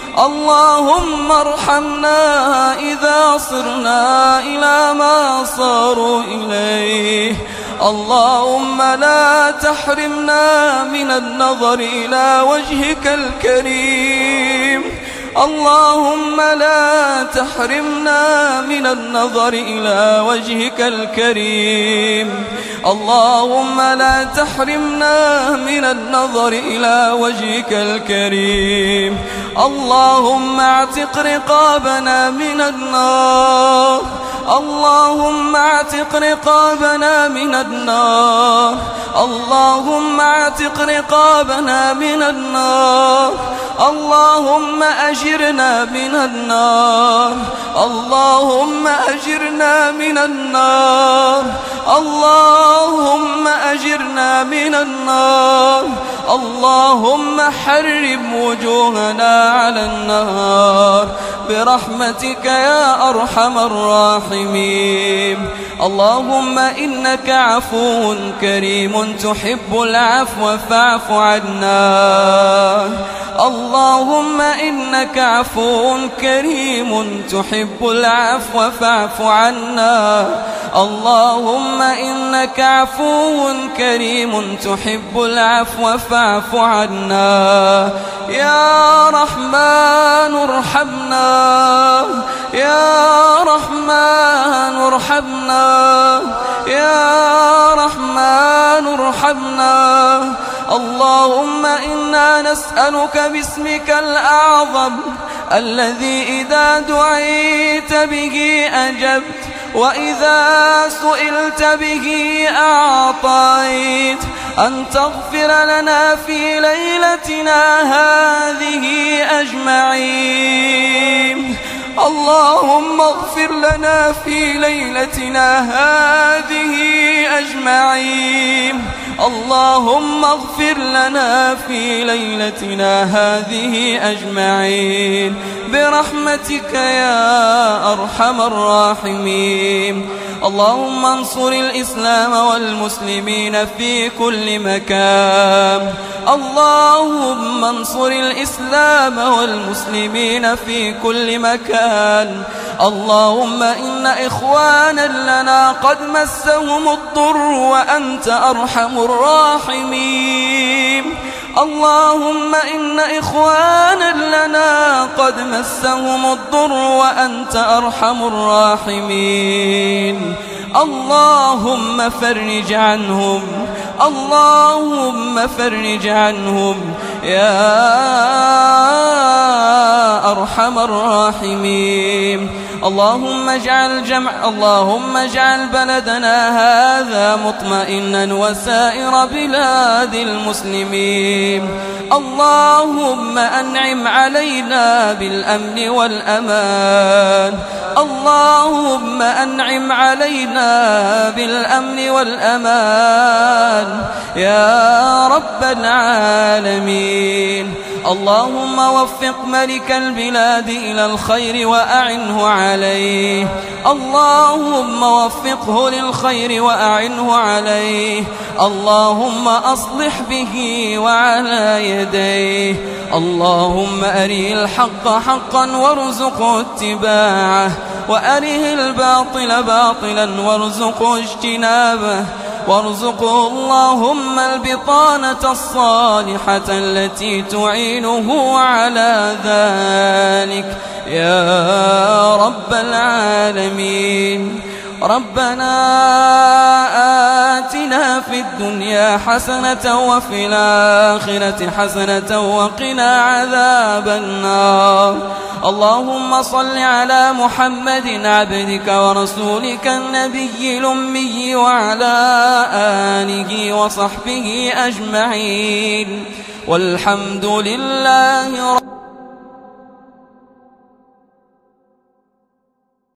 اللهم ارحمنا إذا صرنا إلى ما صاروا إليه. اللهم لا تحرمنا من النظر إلى وجهك الكريم. اللهم لا تحرمنا من النظر إلى وجهك الكريم. اللهم لا تحرمنا من النظر إلى وجهك الكريم. اللهم اعتق رقابنا من النار. اللهم اعتق رقابنا من النار. اللهم اعتق رقابنا من النار. اللهم أجرنا من النار. اللهم أجرنا من النار. اللهم أجرنا من النار. اللهم حرم وجوهنا على النار برحمتك يا أرحم الراحمين. اللهم إنك عفو كريم تحب العفو فاعف عنا. اللهم إنك عفو كريم تحب العفو فاعف عنا. اللهم إنك عفو كريم تحب العفو فاعف عنا. يا رحمن ارحمنا. يا رحمن ارحمنا. يا رحمن ارحمنا. اللهم إنا نسألك باسمك الأعظم الذي إذا دعيت به أجبت وإذا سئلت به أعطيت أن تغفر لنا في ليلتنا هذه أجمعين. اللهم اغفر لنا في ليلتنا هذه أجمعين. اللهم اغفر لنا في ليلتنا هذه أجمعين برحمتك يا أرحم الراحمين. اللهم انصر الإسلام والمسلمين في كل مكان. اللهم انصر الإسلام والمسلمين في كل مكان. اللهم إن إخوانا لنا قد مسهم الضر وأنت أرحم الراحمين. اللهم إن إخوانا لنا قد مسهم الضر وأنت أرحم الراحمين. اللهم فرج عنهم، اللهم فرج عنهم يا أرحم الراحمين. اللهم اجعل بلدنا هذا مطمئنا وسائر بلاد المسلمين. اللهم أنعم علينا بالأمن والأمان، اللهم أنعم علينا بالأمن والأمان يا رب العالمين. اللهم وفق ملك البلاد إلى الخير وأعنه عليه، اللهم وفقه للخير وأعنه عليه. اللهم أصلح به وعلى يديه. اللهم أريه الحق حقا وارزقه اتباعه، وأريه الباطل باطلا وارزقه اجتنابه، وارزقه اللهم البطانة الصالحة التي تعينه على ذلك يا رب العالمين. ربنا آتنا في الدنيا حسنة وفي الآخرة حسنة وقنا عذاب النار. اللهم صل على محمد عبدك ورسولك النبي الأمي وعلى آله وصحبه أجمعين، والحمد لله رب